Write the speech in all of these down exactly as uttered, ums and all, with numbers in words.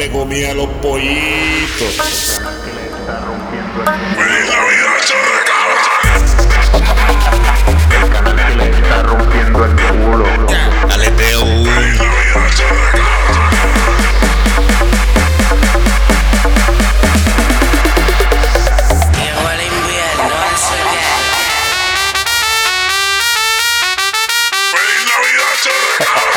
le comía a los pollitos. ¡Feliz Navidad, chorrecabra! El canal que le está rompiendo el culo. Aleteo. ¡Feliz Navidad, chorrecabra! Llegó el invierno en su hogar. ¡Feliz Navidad, chorrecabra!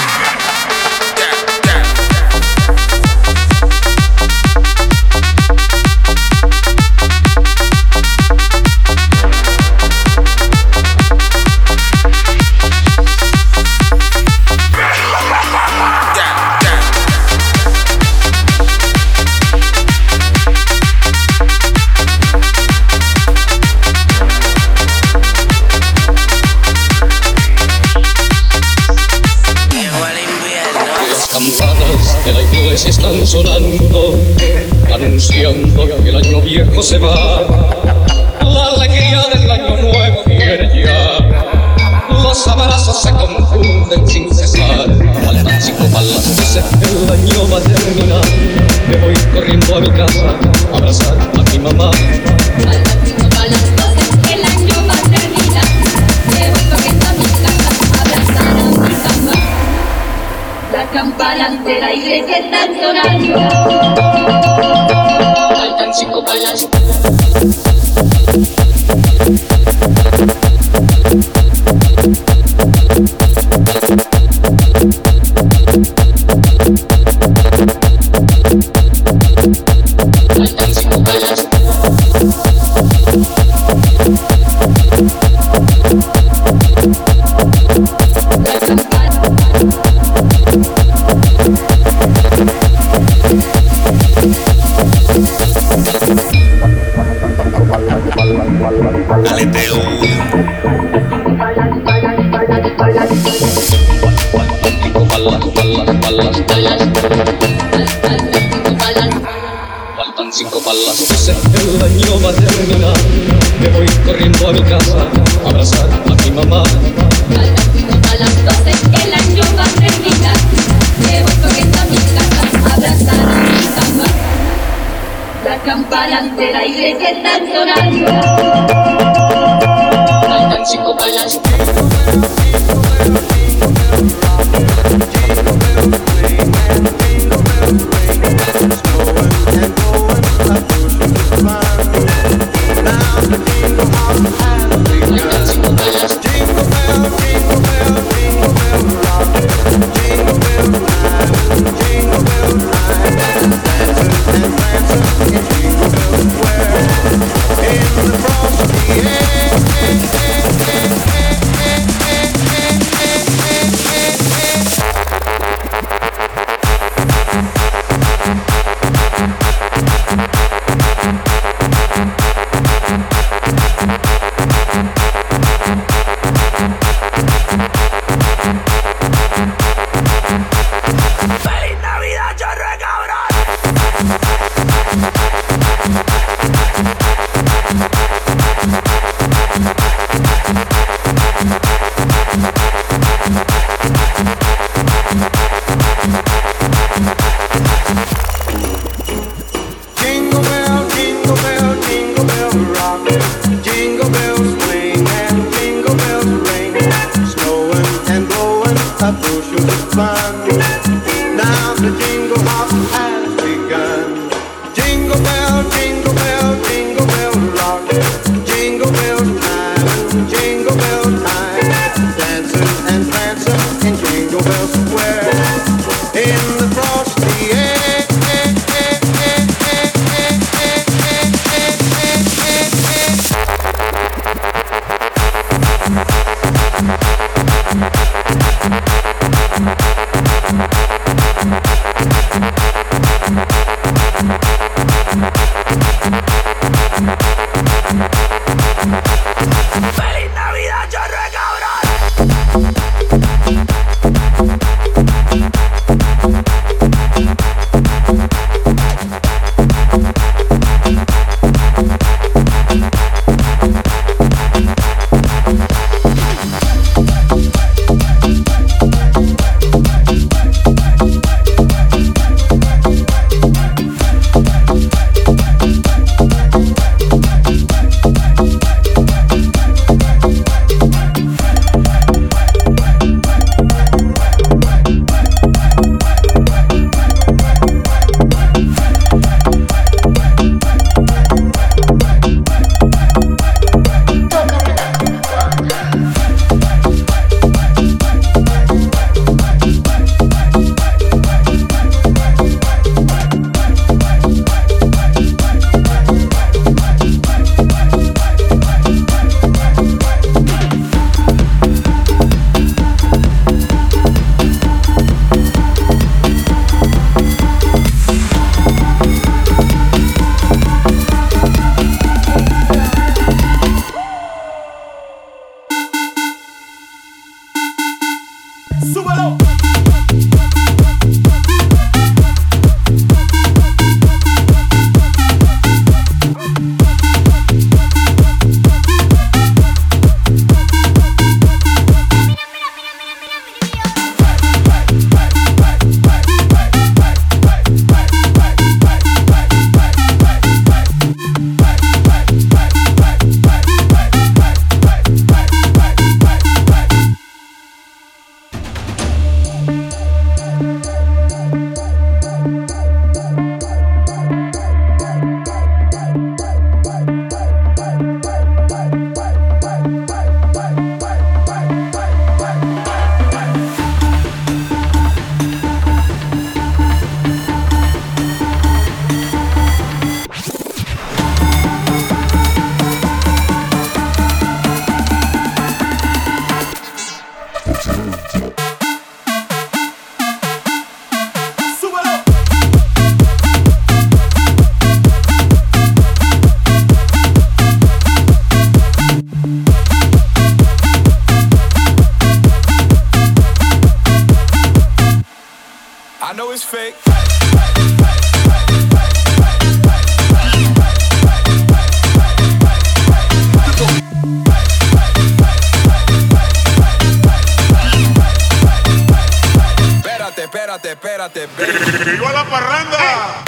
De la iglesia están sonando, anunciando que el año viejo se va. La alegría del año nuevo viene ya. Los abrazos se confunden sin cesar. Faltan cinco para las doce, el año va a terminar. Me voy corriendo a mi casa a abrazar a mi mamá. Faltan cinco para las doce, el año va a terminar. Me voy corriendo a mi casa a abrazar a mi mamá. Las campanas de la iglesia están sonando. Faltan cinco para las Faltan cinco para las La campana. Aleteo. Cinco balas, balas, balas, balas. Faltan cinco balas, doce, el año va a terminar. Me voy corriendo a mi casa a abrazar a mi mamá. Faltan cinco para las doce, el año va a terminar. Me voy corriendo a mi casa a abrazar a mi mamá. Las campanas de la iglesia están sonando. Faltan cinco para las Faltan cinco para las Jingle bell, jingle bell, jingle bell rock. Jingle bells swing and jingle bells ring. Snowing and blowing up bushels of fun. Now the jingle hop has begun. Jingle bell, jingle bell, jingle bell rock. Jingle bells time, jingle bell time. Dancing and prancing in Jingle Bell Square. In the frosty air. Thank you. I know it's fake. Espérate, espérate, espérate, espérate. ¡Viva la parranda!